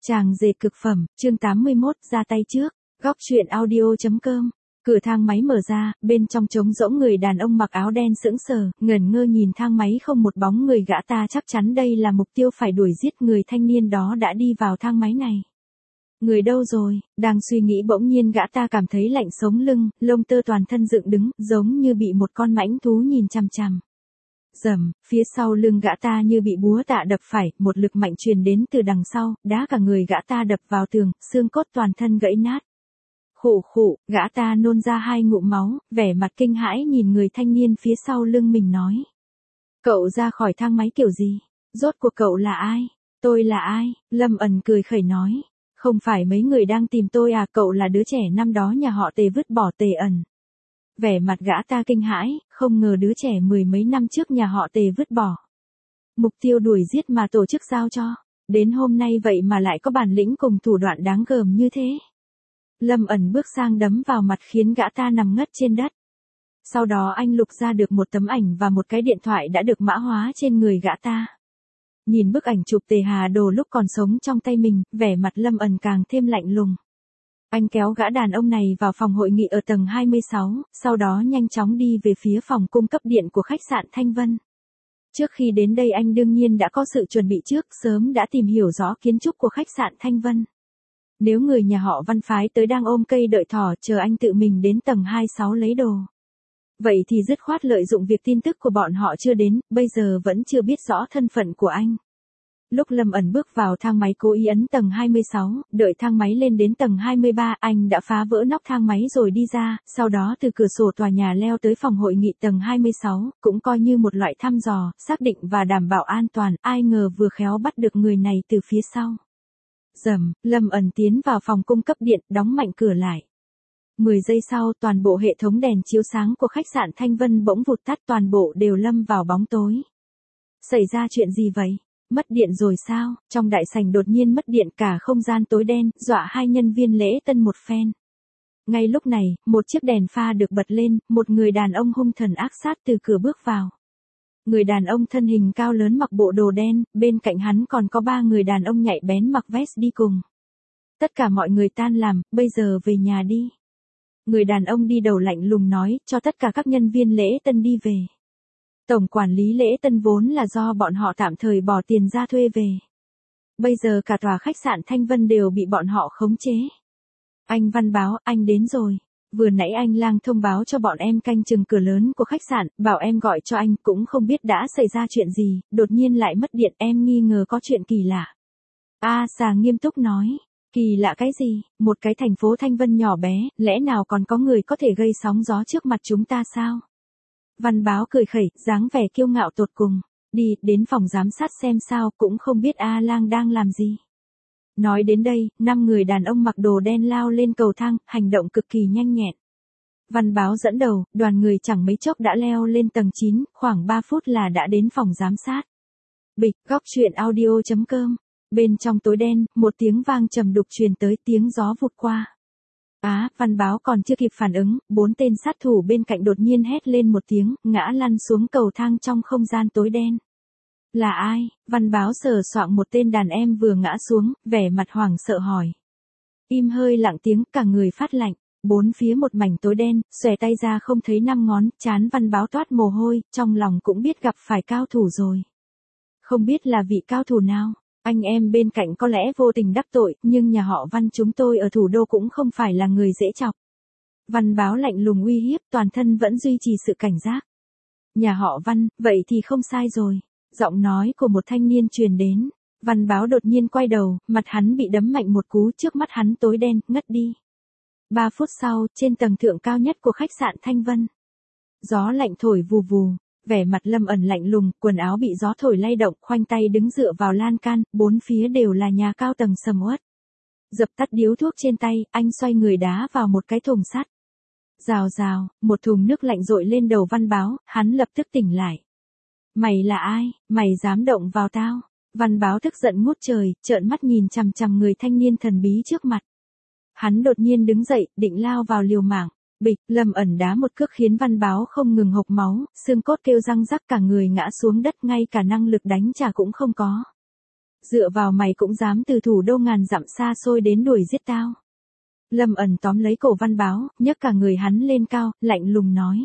Chàng dệt cực phẩm, chương 81, ra tay trước. Góc truyện audio.com. Cửa thang máy mở ra, bên trong trống rỗng người đàn ông mặc áo đen sững sờ, ngẩn ngơ nhìn thang máy không một bóng người, gã ta chắc chắn đây là mục tiêu phải đuổi giết. Người thanh niên đó đã đi vào thang máy này. Người đâu rồi? Đang suy nghĩ bỗng nhiên gã ta cảm thấy lạnh sống lưng, lông tơ toàn thân dựng đứng, giống như bị một con mãnh thú nhìn chằm chằm. Rầm, phía sau lưng gã ta như bị búa tạ đập phải, một lực mạnh truyền đến từ đằng sau, đá cả người gã ta đập vào tường, xương cốt toàn thân gãy nát. Khụ khụ, gã ta nôn ra 2 ngụm máu, vẻ mặt kinh hãi nhìn người thanh niên phía sau lưng mình nói. Cậu ra khỏi thang máy kiểu gì? Rốt cuộc cậu là ai? Tôi là ai? Lâm Ẩn cười khẩy nói. Không phải mấy người đang tìm tôi à, cậu là đứa trẻ năm đó nhà họ Tề vứt bỏ. Tề Ẩn. Vẻ mặt gã ta kinh hãi, không ngờ đứa trẻ 10 mấy năm trước nhà họ Tề vứt bỏ. Mục tiêu đuổi giết mà tổ chức giao cho. Đến hôm nay vậy mà lại có bản lĩnh cùng thủ đoạn đáng gờm như thế. Lâm Ẩn bước sang đấm vào mặt khiến gã ta nằm ngất trên đất. Sau đó anh lục ra được một tấm ảnh và một cái điện thoại đã được mã hóa trên người gã ta. Nhìn bức ảnh chụp Tề Hà Đồ lúc còn sống trong tay mình, vẻ mặt Lâm Ẩn càng thêm lạnh lùng. Anh kéo gã đàn ông này vào phòng hội nghị ở tầng 26, sau đó nhanh chóng đi về phía phòng cung cấp điện của khách sạn Thanh Vân. Trước khi đến đây anh đương nhiên đã có sự chuẩn bị trước, sớm đã tìm hiểu rõ kiến trúc của khách sạn Thanh Vân. Nếu người nhà họ Văn phái tới đang ôm cây đợi thỏ chờ anh tự mình đến tầng 26 lấy đồ. Vậy thì dứt khoát lợi dụng việc tin tức của bọn họ chưa đến, bây giờ vẫn chưa biết rõ thân phận của anh. Lúc Lâm Ẩn bước vào thang máy cố ý ấn tầng 26, đợi thang máy lên đến tầng 23, anh đã phá vỡ nóc thang máy rồi đi ra, sau đó từ cửa sổ tòa nhà leo tới phòng hội nghị tầng 26, cũng coi như một loại thăm dò, xác định và đảm bảo an toàn, ai ngờ vừa khéo bắt được người này từ phía sau. Rầm, Lâm Ẩn tiến vào phòng cung cấp điện, đóng mạnh cửa lại. 10 giây sau, toàn bộ hệ thống đèn chiếu sáng của khách sạn Thanh Vân bỗng vụt tắt, toàn bộ đều lâm vào bóng tối. Xảy ra chuyện gì vậy? Mất điện rồi sao? Trong đại sảnh đột nhiên mất điện, cả không gian tối đen, dọa 2 nhân viên lễ tân một phen. Ngay lúc này, một chiếc đèn pha được bật lên, một người đàn ông hung thần ác sát từ cửa bước vào. Người đàn ông thân hình cao lớn mặc bộ đồ đen, bên cạnh hắn còn có 3 người đàn ông nhạy bén mặc vest đi cùng. Tất cả mọi người tan làm, bây giờ về nhà đi. Người đàn ông đi đầu lạnh lùng nói, cho tất cả các nhân viên lễ tân đi về. Tổng quản lý lễ tân vốn là do bọn họ tạm thời bỏ tiền ra thuê về. Bây giờ cả tòa khách sạn Thanh Vân đều bị bọn họ khống chế. Anh Văn báo, anh đến rồi. Vừa nãy anh Lang thông báo cho bọn em canh chừng cửa lớn của khách sạn, bảo em gọi cho anh, cũng không biết đã xảy ra chuyện gì, đột nhiên lại mất điện, em nghi ngờ có chuyện kỳ lạ. Sà nghiêm túc nói, kỳ lạ cái gì, một cái thành phố Thanh Vân nhỏ bé, lẽ nào còn có người có thể gây sóng gió trước mặt chúng ta sao? Văn báo cười khẩy, dáng vẻ kiêu ngạo tột cùng, đi, đến phòng giám sát xem sao, cũng không biết A Lang đang làm gì. Nói đến đây, 5 người đàn ông mặc đồ đen lao lên cầu thang, hành động cực kỳ nhanh nhẹn. Văn báo dẫn đầu, đoàn người chẳng mấy chốc đã leo lên tầng 9, khoảng 3 phút là đã đến phòng giám sát. Bịch, góc truyện audio.com. Bên trong tối đen, một tiếng vang trầm đục truyền tới, tiếng gió vụt qua. Văn báo còn chưa kịp phản ứng, 4 tên sát thủ bên cạnh đột nhiên hét lên một tiếng, ngã lăn xuống cầu thang trong không gian tối đen. Là ai? Văn báo sờ soạng một tên đàn em vừa ngã xuống, vẻ mặt hoảng sợ hỏi. Im hơi lặng tiếng, cả người phát lạnh, 4 phía một mảnh tối đen, xòe tay ra không thấy 5 ngón, trán Văn báo toát mồ hôi, trong lòng cũng biết gặp phải cao thủ rồi. Không biết là vị cao thủ nào? Anh em bên cạnh có lẽ vô tình đắc tội, nhưng nhà họ Văn chúng tôi ở thủ đô cũng không phải là người dễ chọc. Văn báo lạnh lùng uy hiếp, toàn thân vẫn duy trì sự cảnh giác. Nhà họ Văn, vậy thì không sai rồi. Giọng nói của một thanh niên truyền đến. Văn báo đột nhiên quay đầu, mặt hắn bị đấm mạnh một cú, trước mắt hắn tối đen, ngất đi. 3 phút sau, trên tầng thượng cao nhất của khách sạn Thanh Vân. Gió lạnh thổi vù vù. Vẻ mặt Lâm Ẩn lạnh lùng, quần áo bị gió thổi lay động, khoanh tay đứng dựa vào lan can, 4 phía đều là nhà cao tầng sầm uất. Dập tắt điếu thuốc trên tay, anh xoay người đá vào một cái thùng sắt. Rào rào, một thùng nước lạnh dội lên đầu Văn báo, hắn lập tức tỉnh lại. Mày là ai, mày dám động vào tao? Văn báo tức giận ngút trời, trợn mắt nhìn chằm chằm người thanh niên thần bí trước mặt. Hắn đột nhiên đứng dậy, định lao vào liều mạng. Bịch, Lâm Ẩn đá một cước khiến Văn báo không ngừng hộc máu, xương cốt kêu răng rắc, cả người ngã xuống đất, ngay cả năng lực đánh trả cũng không có. Dựa vào mày cũng dám từ thủ đô ngàn dặm xa xôi đến đuổi giết tao. Lâm Ẩn tóm lấy cổ Văn Báo, nhấc cả người hắn lên cao, lạnh lùng nói.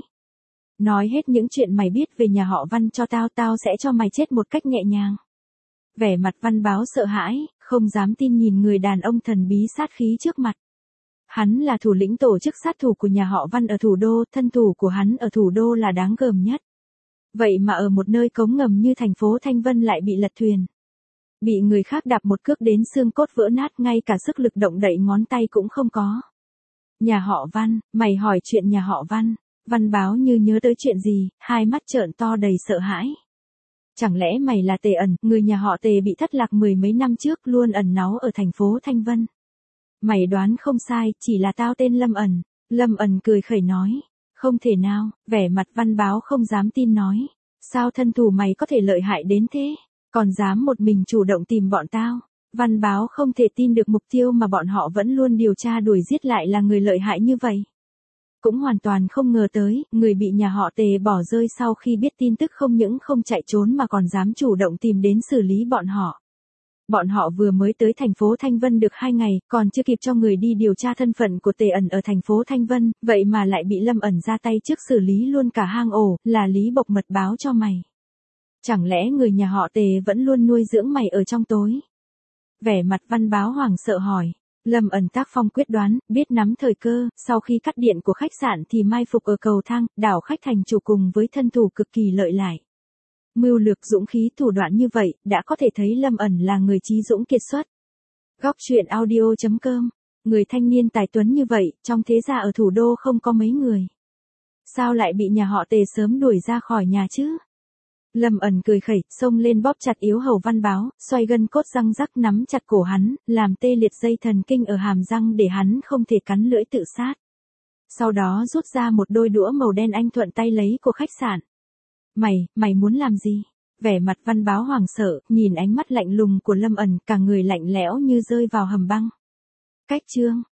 Nói hết những chuyện mày biết về nhà họ Văn cho tao, tao sẽ cho mày chết một cách nhẹ nhàng. Vẻ mặt Văn Báo sợ hãi, không dám tin nhìn người đàn ông thần bí sát khí trước mặt. Hắn là thủ lĩnh tổ chức sát thủ của nhà họ Văn ở thủ đô, thân thủ của hắn ở thủ đô là đáng gờm nhất. Vậy mà ở một nơi cống ngầm như thành phố Thanh Vân lại bị lật thuyền. Bị người khác đạp một cước đến xương cốt vỡ nát, ngay cả sức lực động đậy ngón tay cũng không có. Nhà họ Văn, mày hỏi chuyện nhà họ Văn. Văn Báo như nhớ tới chuyện gì, hai mắt trợn to đầy sợ hãi. Chẳng lẽ mày là Tề Ẩn, người nhà họ Tề bị thất lạc mười mấy năm trước, luôn ẩn náu ở thành phố Thanh Vân? Mày đoán không sai, chỉ là tao tên Lâm Ẩn. Lâm Ẩn cười khẩy nói. Không thể nào, vẻ mặt Văn Báo không dám tin nói. Sao thân thủ mày có thể lợi hại đến thế? Còn dám một mình chủ động tìm bọn tao? Văn Báo không thể tin được mục tiêu mà bọn họ vẫn luôn điều tra đuổi giết lại là người lợi hại như vậy. Cũng hoàn toàn không ngờ tới, người bị nhà họ Tề bỏ rơi sau khi biết tin tức không những không chạy trốn mà còn dám chủ động tìm đến xử lý bọn họ. Bọn họ vừa mới tới thành phố Thanh Vân được 2 ngày, còn chưa kịp cho người đi điều tra thân phận của Tề Ẩn ở thành phố Thanh Vân, vậy mà lại bị Lâm Ẩn ra tay trước xử lý luôn cả hang ổ, là Lý Bộc mật báo cho mày. Chẳng lẽ người nhà họ Tề vẫn luôn nuôi dưỡng mày ở trong tối? Vẻ mặt Văn Báo hoảng sợ hỏi. Lâm Ẩn tác phong quyết đoán, biết nắm thời cơ, sau khi cắt điện của khách sạn thì mai phục ở cầu thang, đảo khách thành chủ cùng với thân thủ cực kỳ lợi hại. Mưu lược dũng khí thủ đoạn như vậy, đã có thể thấy Lâm Ẩn là người trí dũng kiệt xuất. Góc truyện audio.com. Người thanh niên tài tuấn như vậy, trong thế gia ở thủ đô không có mấy người. Sao lại bị nhà họ Tề sớm đuổi ra khỏi nhà chứ? Lâm Ẩn cười khẩy, xông lên bóp chặt yếu hầu Văn Báo, xoay gân cốt răng rắc nắm chặt cổ hắn, làm tê liệt dây thần kinh ở hàm răng để hắn không thể cắn lưỡi tự sát. Sau đó rút ra một đôi đũa màu đen anh thuận tay lấy của khách sạn. Mày muốn làm gì? Vẻ mặt Văn Báo hoảng sợ, nhìn ánh mắt lạnh lùng của Lâm Ẩn, cả người lạnh lẽo như rơi vào hầm băng. Cách chương